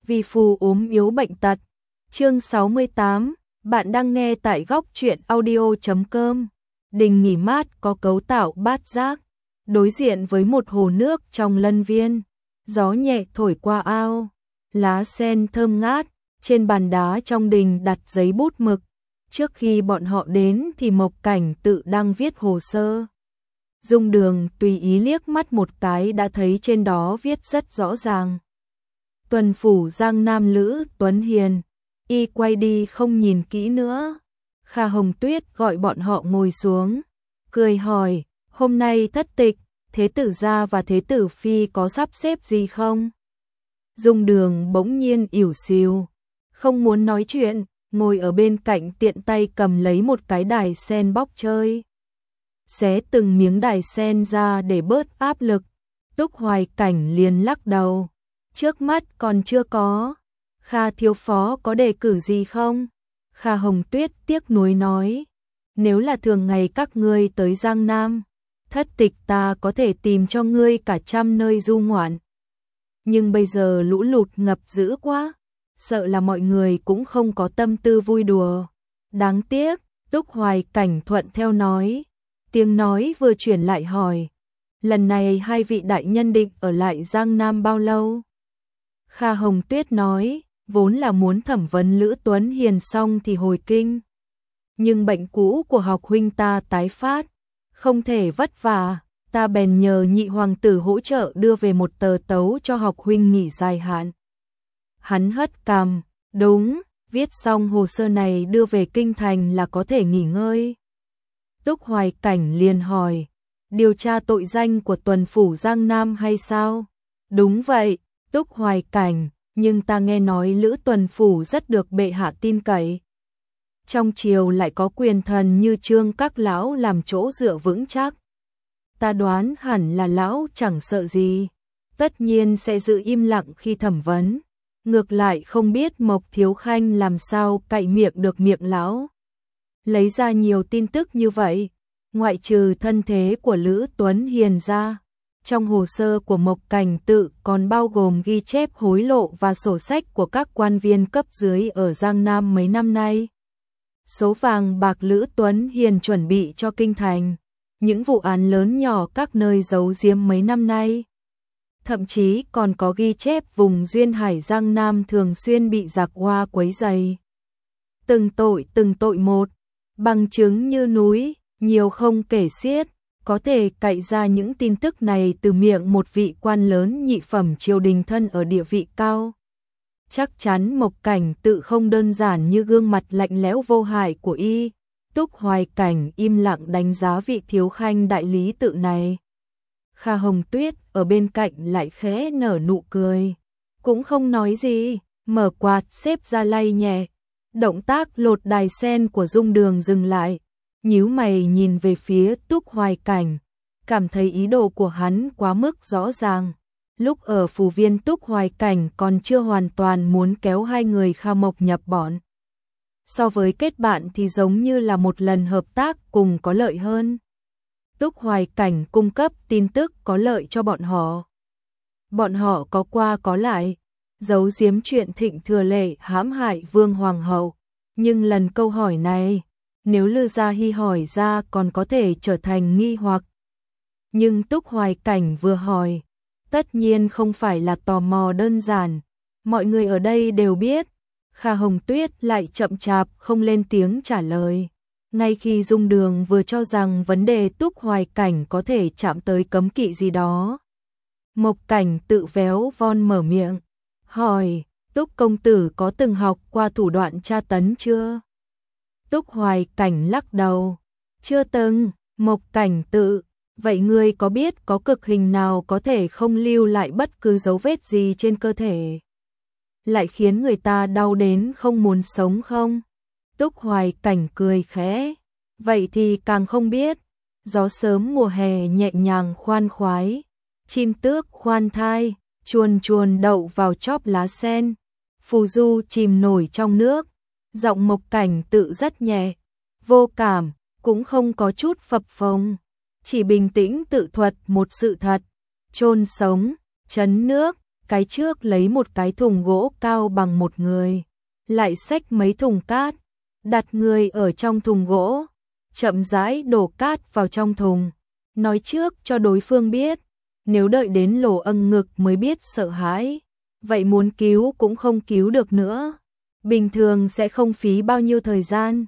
vì phù ốm yếu bệnh tật. Chương 68, bạn đang nghe tại góc truyện audio.com. Đình nghỉ mát có cấu tạo bát giác, đối diện với một hồ nước trong lân viên. Gió nhẹ thổi qua ao, lá sen thơm ngát, trên bàn đá trong đình đặt giấy bút mực. Trước khi bọn họ đến thì Mộc Cảnh Tự đang viết hồ sơ. Dung Đường tùy ý liếc mắt một cái đã thấy trên đó viết rất rõ ràng. Tuần phủ Giang Nam Lữ Tuấn Hiền. Y quay đi không nhìn kỹ nữa. Kha Hồng Tuyết gọi bọn họ ngồi xuống, cười hỏi, hôm nay thất tịch, Thế tử gia và Thế tử phi có sắp xếp gì không? Dung Đường bỗng nhiên ỉu xìu, không muốn nói chuyện, ngồi ở bên cạnh tiện tay cầm lấy một cái đài sen bóc chơi. Xé từng miếng đài sen ra để bớt áp lực. Túc Hoài Cảnh liền lắc đầu, trước mắt còn chưa có. Kha thiếu phó có đề cử gì không? Kha Hồng Tuyết tiếc nuối nói, nếu là thường ngày các ngươi tới Giang Nam, thất tịch ta có thể tìm cho ngươi cả trăm nơi du ngoạn. Nhưng bây giờ lũ lụt ngập dữ quá, sợ là mọi người cũng không có tâm tư vui đùa. Đáng tiếc, Túc Hoài Cảnh thuận theo nói. Tiếng nói vừa chuyển lại hỏi, lần này hai vị đại nhân định ở lại Giang Nam bao lâu? Kha Hồng Tuyết nói, vốn là muốn thẩm vấn Lữ Tuấn Hiền xong thì hồi kinh. Nhưng bệnh cũ của học huynh ta tái phát, không thể vất vả, ta bèn nhờ nhị hoàng tử hỗ trợ đưa về một tờ tấu cho học huynh nghỉ dài hạn. Hắn hất cằm, đúng, viết xong hồ sơ này đưa về kinh thành là có thể nghỉ ngơi. Túc Hoài Cảnh liền hỏi, điều tra tội danh của tuần phủ Giang Nam hay sao? Đúng vậy, Túc Hoài Cảnh, nhưng ta nghe nói Lữ tuần phủ rất được bệ hạ tin cậy. Trong triều lại có quyền thần như Trương các lão làm chỗ dựa vững chắc. Ta đoán hẳn là lão chẳng sợ gì, tất nhiên sẽ giữ im lặng khi thẩm vấn. Ngược lại không biết Mộc Thiếu Khanh làm sao cậy miệng được miệng lão. Lấy ra nhiều tin tức như vậy, ngoại trừ thân thế của Lữ Tuấn Hiền ra, trong hồ sơ của Mộc Cảnh Tự còn bao gồm ghi chép hối lộ và sổ sách của các quan viên cấp dưới ở Giang Nam mấy năm nay. Số vàng bạc Lữ Tuấn Hiền chuẩn bị cho kinh thành, những vụ án lớn nhỏ các nơi giấu giếm mấy năm nay. Thậm chí còn có ghi chép vùng duyên hải Giang Nam thường xuyên bị giặc Hoa quấy rầy. Từng tội một, bằng chứng như núi, nhiều không kể xiết, có thể cậy ra những tin tức này từ miệng một vị quan lớn nhị phẩm triều đình thân ở địa vị cao. Chắc chắn Mộc Cảnh Tự không đơn giản như gương mặt lạnh lẽo vô hại của y. Túc Hoài Cảnh im lặng đánh giá vị thiếu khanh đại lý tự này. Kha Hồng Tuyết ở bên cạnh lại khẽ nở nụ cười, cũng không nói gì, mở quạt xếp ra lay nhẹ. Động tác lột đài sen của Dung Đường dừng lại, nhíu mày nhìn về phía Túc Hoài Cảnh, cảm thấy ý đồ của hắn quá mức rõ ràng. Lúc ở phủ viên Túc Hoài Cảnh còn chưa hoàn toàn muốn kéo hai người Kha Mộc nhập bọn. So với kết bạn thì giống như là một lần hợp tác cùng có lợi hơn. Túc Hoài Cảnh cung cấp tin tức có lợi cho bọn họ. Bọn họ có qua có lại, giấu giếm chuyện Thịnh Thừa Lệ hãm hại Vương Hoàng hậu. Nhưng lần câu hỏi này, nếu Lư Gia Hy hỏi ra còn có thể trở thành nghi hoặc. Nhưng Túc Hoài Cảnh vừa hỏi, tất nhiên không phải là tò mò đơn giản. Mọi người ở đây đều biết. Kha Hồng Tuyết lại chậm chạp không lên tiếng trả lời. Ngay khi Dung Đường vừa cho rằng vấn đề Túc Hoài Cảnh có thể chạm tới cấm kỵ gì đó, Mộc Cảnh Tự véo von mở miệng, hỏi, Túc công tử có từng học qua thủ đoạn tra tấn chưa? Túc Hoài Cảnh lắc đầu, chưa từng. Mộc Cảnh Tự, vậy ngươi có biết có cực hình nào có thể không lưu lại bất cứ dấu vết gì trên cơ thể, lại khiến người ta đau đến không muốn sống không? Túc Hoài Cảnh cười khẽ, vậy thì càng không biết. Gió sớm mùa hè nhẹ nhàng khoan khoái, chim tước khoan thai, chuồn chuồn đậu vào chóp lá sen, phù du chìm nổi trong nước. Giọng Mộc Cảnh Tự rất nhẹ, vô cảm, cũng không có chút phập phồng, chỉ bình tĩnh tự thuật một sự thật. Chôn sống, chấn nước, cái trước lấy một cái thùng gỗ cao bằng một người, lại xách mấy thùng cát, đặt người ở trong thùng gỗ, chậm rãi đổ cát vào trong thùng, nói trước cho đối phương biết, nếu đợi đến lỗ âng ngực mới biết sợ hãi, vậy muốn cứu cũng không cứu được nữa, bình thường sẽ không phí bao nhiêu thời gian.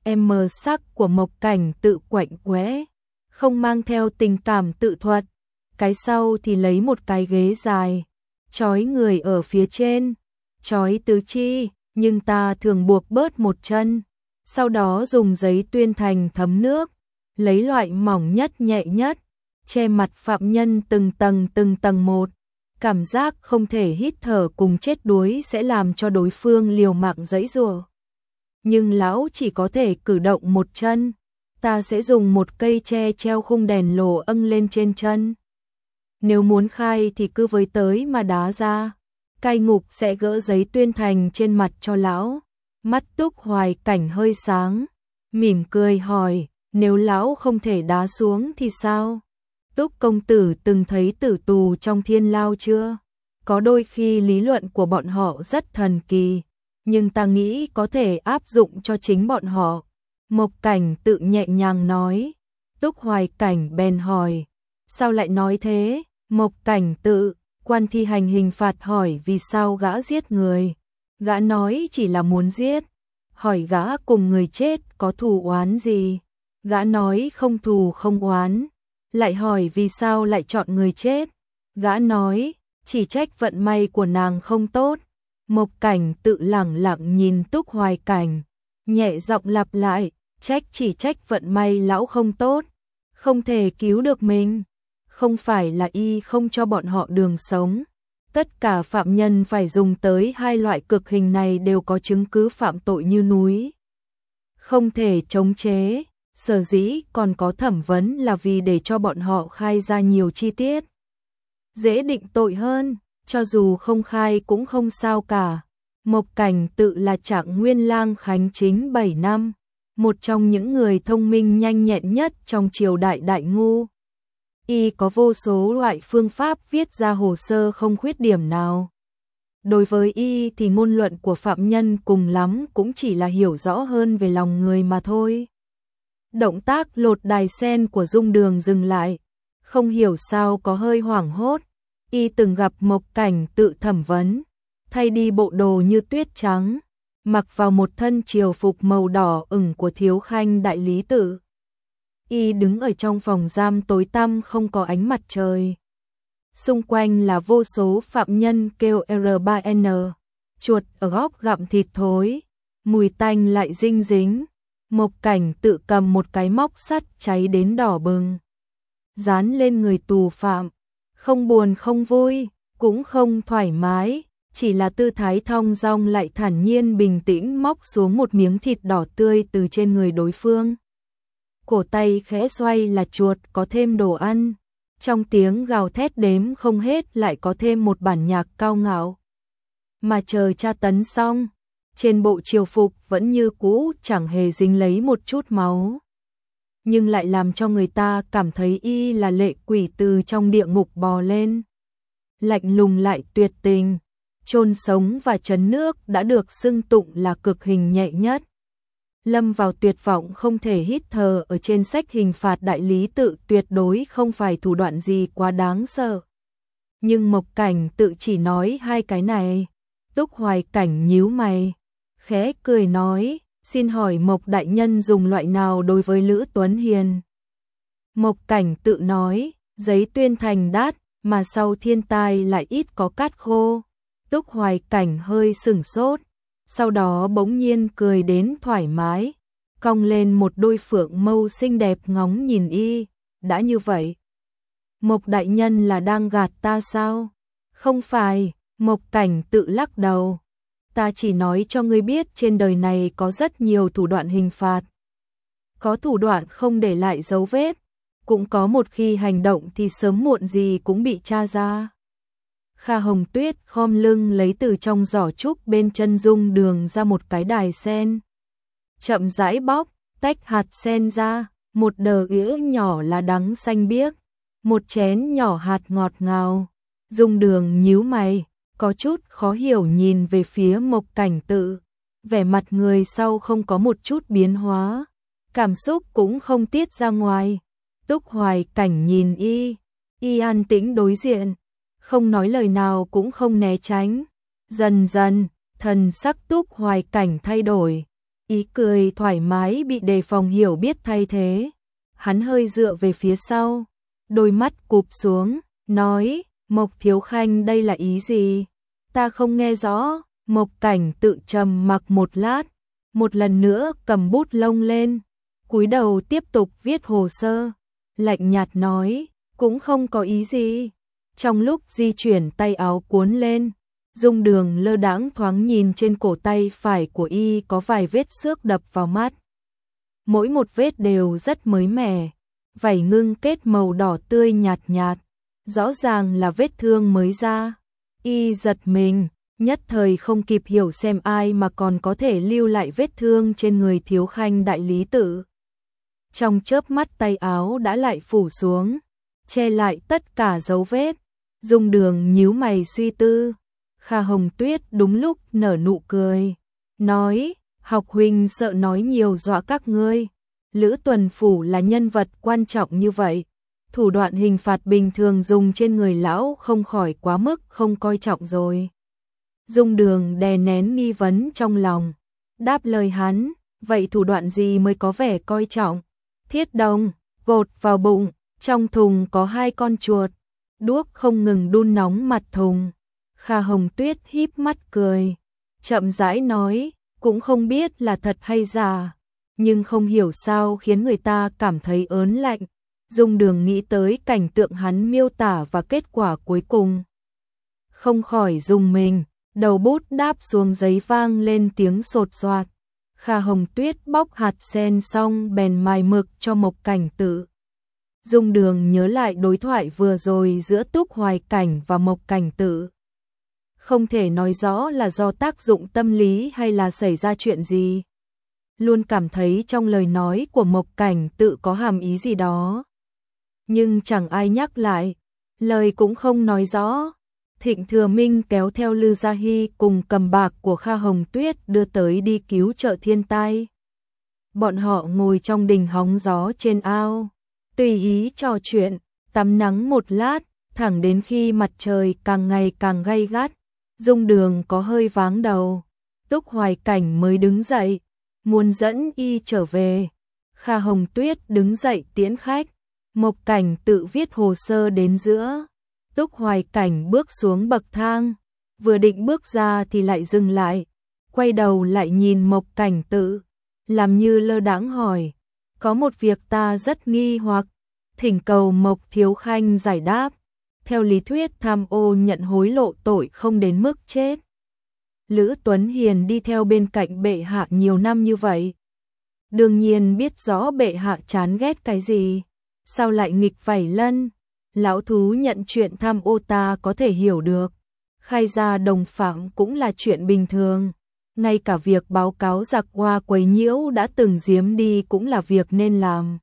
Sắc của Mộc Cảnh Tự quạnh quẽ, không mang theo tình cảm tự thuật, cái sau thì lấy một cái ghế dài, trói người ở phía trên, trói tứ chi, nhưng ta thường buộc bớt một chân, sau đó dùng giấy tuyên thành thấm nước, lấy loại mỏng nhất nhẹ nhất, che mặt phạm nhân từng tầng một, cảm giác không thể hít thở cùng chết đuối sẽ làm cho đối phương liều mạng giãy giụa. Nhưng lão chỉ có thể cử động một chân, ta sẽ dùng một cây tre treo khung đèn lồ âng lên trên chân. Nếu muốn khai thì cứ với tới mà đá ra, cai ngục sẽ gỡ giấy tuyên thành trên mặt cho lão. Mắt Túc Hoài Cảnh hơi sáng, mỉm cười hỏi, nếu lão không thể đá xuống thì sao? Túc công tử từng thấy tử tù trong thiên lao chưa? Có đôi khi lý luận của bọn họ rất thần kỳ, nhưng ta nghĩ có thể áp dụng cho chính bọn họ. Mộc Cảnh Tự nhẹ nhàng nói. Túc Hoài Cảnh bèn hỏi, sao lại nói thế? Mộc Cảnh Tự, quan thi hành hình phạt hỏi vì sao gã giết người. Gã nói chỉ là muốn giết. Hỏi gã cùng người chết có thù oán gì? Gã nói không thù không oán. Lại hỏi vì sao lại chọn người chết? Gã nói, chỉ trách vận may của nàng không tốt. Mộc Cảnh Tự lẳng lặng nhìn Túc Hoài Cảnh, nhẹ giọng lặp lại, chỉ trách vận may lão không tốt, không thể cứu được mình. Không phải là y không cho bọn họ đường sống. Tất cả phạm nhân phải dùng tới hai loại cực hình này đều có chứng cứ phạm tội như núi, không thể chống chế. Sở dĩ còn có thẩm vấn là vì để cho bọn họ khai ra nhiều chi tiết, dễ định tội hơn. Cho dù không khai cũng không sao cả. Mộc Cảnh Tự là Trạng Nguyên Lang Khánh Chính 7 năm, một trong những người thông minh nhanh nhẹn nhất trong triều đại Đại Ngu. Y có vô số loại phương pháp viết ra hồ sơ không khuyết điểm nào. Đối với y thì ngôn luận của phạm nhân cùng lắm cũng chỉ là hiểu rõ hơn về lòng người mà thôi. Động tác lột đài sen của Dung Đường dừng lại, không hiểu sao có hơi hoảng hốt. Y từng gặp Mộc Cảnh Tự thẩm vấn, thay đi bộ đồ như tuyết trắng, mặc vào một thân triều phục màu đỏ ửng của thiếu khanh đại lý tự. Y đứng ở trong phòng giam tối tăm không có ánh mặt trời. Xung quanh là vô số phạm nhân kêu R3N, chuột ở góc gặm thịt thối, mùi tanh lại dinh dính. Mộc Cảnh Tự cầm một cái móc sắt cháy đến đỏ bừng, dán lên người tù phạm, không buồn không vui, cũng không thoải mái, chỉ là tư thái thong dong lại thản nhiên bình tĩnh móc xuống một miếng thịt đỏ tươi từ trên người đối phương. Cổ tay khẽ xoay là chuột có thêm đồ ăn, trong tiếng gào thét đếm không hết lại có thêm một bản nhạc cao ngạo. Mà chờ tra tấn xong, trên bộ triều phục vẫn như cũ chẳng hề dính lấy một chút máu, nhưng lại làm cho người ta cảm thấy y là lệ quỷ từ trong địa ngục bò lên. Lạnh lùng lại tuyệt tình, chôn sống và trấn nước đã được xưng tụng là cực hình nhẹ nhất. Lâm vào tuyệt vọng không thể hít thở ở trên sách hình phạt đại lý tự tuyệt đối không phải thủ đoạn gì quá đáng sợ. Nhưng Mộc Cảnh Tự chỉ nói hai cái này. Túc Hoài Cảnh nhíu mày, khẽ cười nói, xin hỏi Mộc đại nhân dùng loại nào đối với Lữ Tuấn Hiền? Mộc Cảnh Tự nói, giấy tuyên thành đát, mà sau thiên tai lại ít có cát khô. Túc Hoài Cảnh hơi sửng sốt, sau đó bỗng nhiên cười đến thoải mái, cong lên một đôi phượng mâu xinh đẹp ngóng nhìn y. Đã như vậy, Mộc đại nhân là đang gạt ta sao? Không phải. Mộc Cảnh Tự lắc đầu, ta chỉ nói cho ngươi biết trên đời này có rất nhiều thủ đoạn hình phạt. Có thủ đoạn không để lại dấu vết, cũng có một khi hành động thì sớm muộn gì cũng bị tra ra. Kha Hồng Tuyết khom lưng lấy từ trong giỏ trúc bên chân Dung Đường ra một cái đài sen. Chậm rãi bóc, tách hạt sen ra, một đờ ĩa nhỏ là đắng xanh biếc, một chén nhỏ hạt ngọt ngào. Dung Đường nhíu mày, có chút khó hiểu nhìn về phía Mộc Cảnh Tự. Vẻ mặt người sau không có một chút biến hóa, cảm xúc cũng không tiết ra ngoài. Túc Hoài Cảnh nhìn y an tĩnh đối diện, không nói lời nào cũng không né tránh. Dần dần, thần sắc Túc Hoài Cảnh thay đổi, ý cười thoải mái bị đề phòng hiểu biết thay thế. Hắn hơi dựa về phía sau, đôi mắt cụp xuống, nói, Mộc Thiếu Khanh đây là ý gì? Ta không nghe rõ. Mộc Cảnh Tự trầm mặc một lát, một lần nữa cầm bút lông lên, cúi đầu tiếp tục viết hồ sơ, lạnh nhạt nói, cũng không có ý gì. Trong lúc di chuyển tay áo cuốn lên, Dung Đường lơ đãng thoáng nhìn trên cổ tay phải của y có vài vết xước đập vào mắt. Mỗi một vết đều rất mới mẻ, vảy ngưng kết màu đỏ tươi nhạt nhạt, rõ ràng là vết thương mới ra. Y giật mình, nhất thời không kịp hiểu xem ai mà còn có thể lưu lại vết thương trên người Thiếu Khanh đại lý tự. Trong chớp mắt tay áo đã lại phủ xuống, che lại tất cả dấu vết. Dung Đường nhíu mày suy tư. Kha Hồng Tuyết đúng lúc nở nụ cười, nói, học huynh sợ nói nhiều dọa các ngươi. Lữ Tuần Phủ là nhân vật quan trọng như vậy, thủ đoạn hình phạt bình thường dùng trên người lão không khỏi quá mức không coi trọng rồi. Dung Đường đè nén nghi vấn trong lòng, đáp lời hắn, vậy thủ đoạn gì mới có vẻ coi trọng? Thiết đồng, gột vào bụng, trong thùng có 2 con chuột, đuốc không ngừng đun nóng mặt thùng. Kha Hồng Tuyết híp mắt cười, chậm rãi nói, cũng không biết là thật hay giả, nhưng không hiểu sao khiến người ta cảm thấy ớn lạnh. Dung Đường nghĩ tới cảnh tượng hắn miêu tả và kết quả cuối cùng, không khỏi rùng mình, đầu bút đáp xuống giấy vang lên tiếng sột soạt. Kha Hồng Tuyết bóc hạt sen xong bèn mài mực cho Mộc Cảnh Tự. Dung Đường nhớ lại đối thoại vừa rồi giữa Túc Hoài Cảnh và Mộc Cảnh Tự. Không thể nói rõ là do tác dụng tâm lý hay là xảy ra chuyện gì. Luôn cảm thấy trong lời nói của Mộc Cảnh Tự có hàm ý gì đó. Nhưng chẳng ai nhắc lại, lời cũng không nói rõ. Thịnh Thừa Minh kéo theo Lư Gia Hy cùng cầm bạc của Kha Hồng Tuyết đưa tới đi cứu trợ thiên tai. Bọn họ ngồi trong đình hóng gió trên ao, tùy ý trò chuyện, tắm nắng một lát, thẳng đến khi mặt trời càng ngày càng gay gắt. Dung Đường có hơi váng đầu, Túc Hoài Cảnh mới đứng dậy, muốn dẫn y trở về. Kha Hồng Tuyết đứng dậy tiễn khách, Mộc Cảnh Tự viết hồ sơ đến giữa. Túc Hoài Cảnh bước xuống bậc thang, vừa định bước ra thì lại dừng lại, quay đầu lại nhìn Mộc Cảnh Tự, làm như lơ đãng hỏi, có một việc ta rất nghi hoặc, thỉnh cầu Mộc Thiếu Khanh giải đáp. Theo lý thuyết tham ô nhận hối lộ tội không đến mức chết. Lữ Tuấn Hiền đi theo bên cạnh bệ hạ nhiều năm như vậy, đương nhiên biết rõ bệ hạ chán ghét cái gì, sao lại nghịch vảy lân. Lão thú nhận chuyện tham ô ta có thể hiểu được, khai ra đồng phạm cũng là chuyện bình thường, ngay cả việc báo cáo giặc hoa quấy nhiễu đã từng giếm đi cũng là việc nên làm.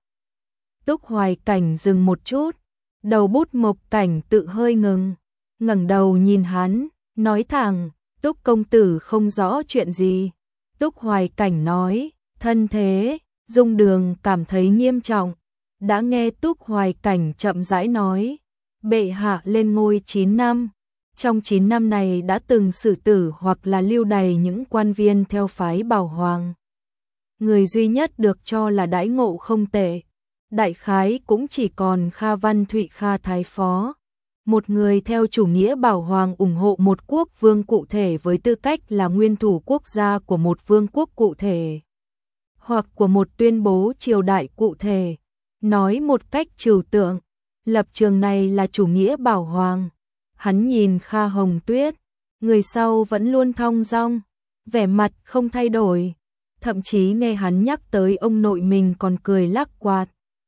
Túc Hoài Cảnh dừng một chút, đầu bút Mộc Cảnh Tự hơi ngừng, ngẩng đầu nhìn hắn, nói thẳng, Túc công tử không rõ chuyện gì. Túc Hoài Cảnh nói, thân thế. Dung Đường cảm thấy nghiêm trọng, đã nghe Túc Hoài Cảnh chậm rãi nói, bệ hạ lên ngôi 9 năm, trong 9 năm này đã từng xử tử hoặc là lưu đày những quan viên theo phái Bảo Hoàng. Người duy nhất được cho là đãi ngộ không tệ, đại khái cũng chỉ còn Kha Văn Thụy Kha Thái Phó, một người theo chủ nghĩa Bảo Hoàng ủng hộ một quốc vương cụ thể với tư cách là nguyên thủ quốc gia của một vương quốc cụ thể, hoặc của một tuyên bố triều đại cụ thể. Nói một cách trừu tượng, lập trường này là chủ nghĩa Bảo Hoàng. Hắn nhìn Kha Hồng Tuyết, người sau vẫn luôn thong dong, vẻ mặt không thay đổi, thậm chí nghe hắn nhắc tới ông nội mình còn cười lắc quạt.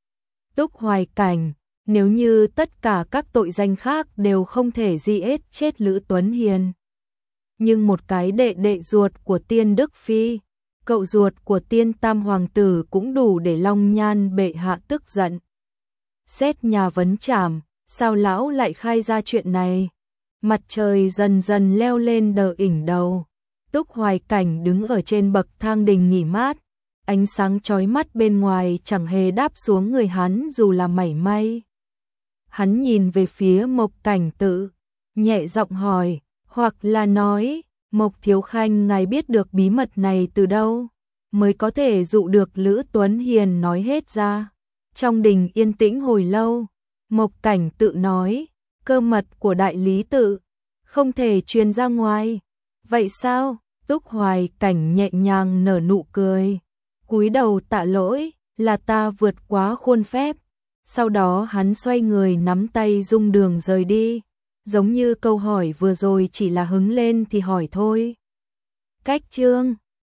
Túc Hoài Cảnh, nếu như tất cả các tội danh khác đều không thể giết chết Lữ Tuấn Hiền, nhưng một cái đệ đệ ruột của Tiên Đức Phi, cậu ruột của Tiên Tam Hoàng tử cũng đủ để Long Nhan bệ hạ tức giận. Xét nhà vấn trảm, sao lão lại khai ra chuyện này? Mặt trời dần dần leo lên đỉnh đầu. Túc Hoài Cảnh đứng ở trên bậc thang đình nghỉ mát. Ánh sáng chói mắt bên ngoài chẳng hề đáp xuống người hắn dù là mảy may. Hắn nhìn về phía Mộc Cảnh Tự, nhẹ giọng hỏi, hoặc là nói, Mộc Thiếu Khanh ngài biết được bí mật này từ đâu, mới có thể dụ được Lữ Tuấn Hiền nói hết ra. Trong đình yên tĩnh hồi lâu, Mộc Cảnh Tự nói, cơ mật của đại lý tự, không thể truyền ra ngoài. Vậy sao? Túc Hoài Cảnh nhẹ nhàng nở nụ cười, cúi đầu tạ lỗi, là ta vượt quá khuôn phép. Sau đó hắn xoay người nắm tay Dung Đường rời đi, giống như câu hỏi vừa rồi chỉ là hứng lên thì hỏi thôi. Cách chương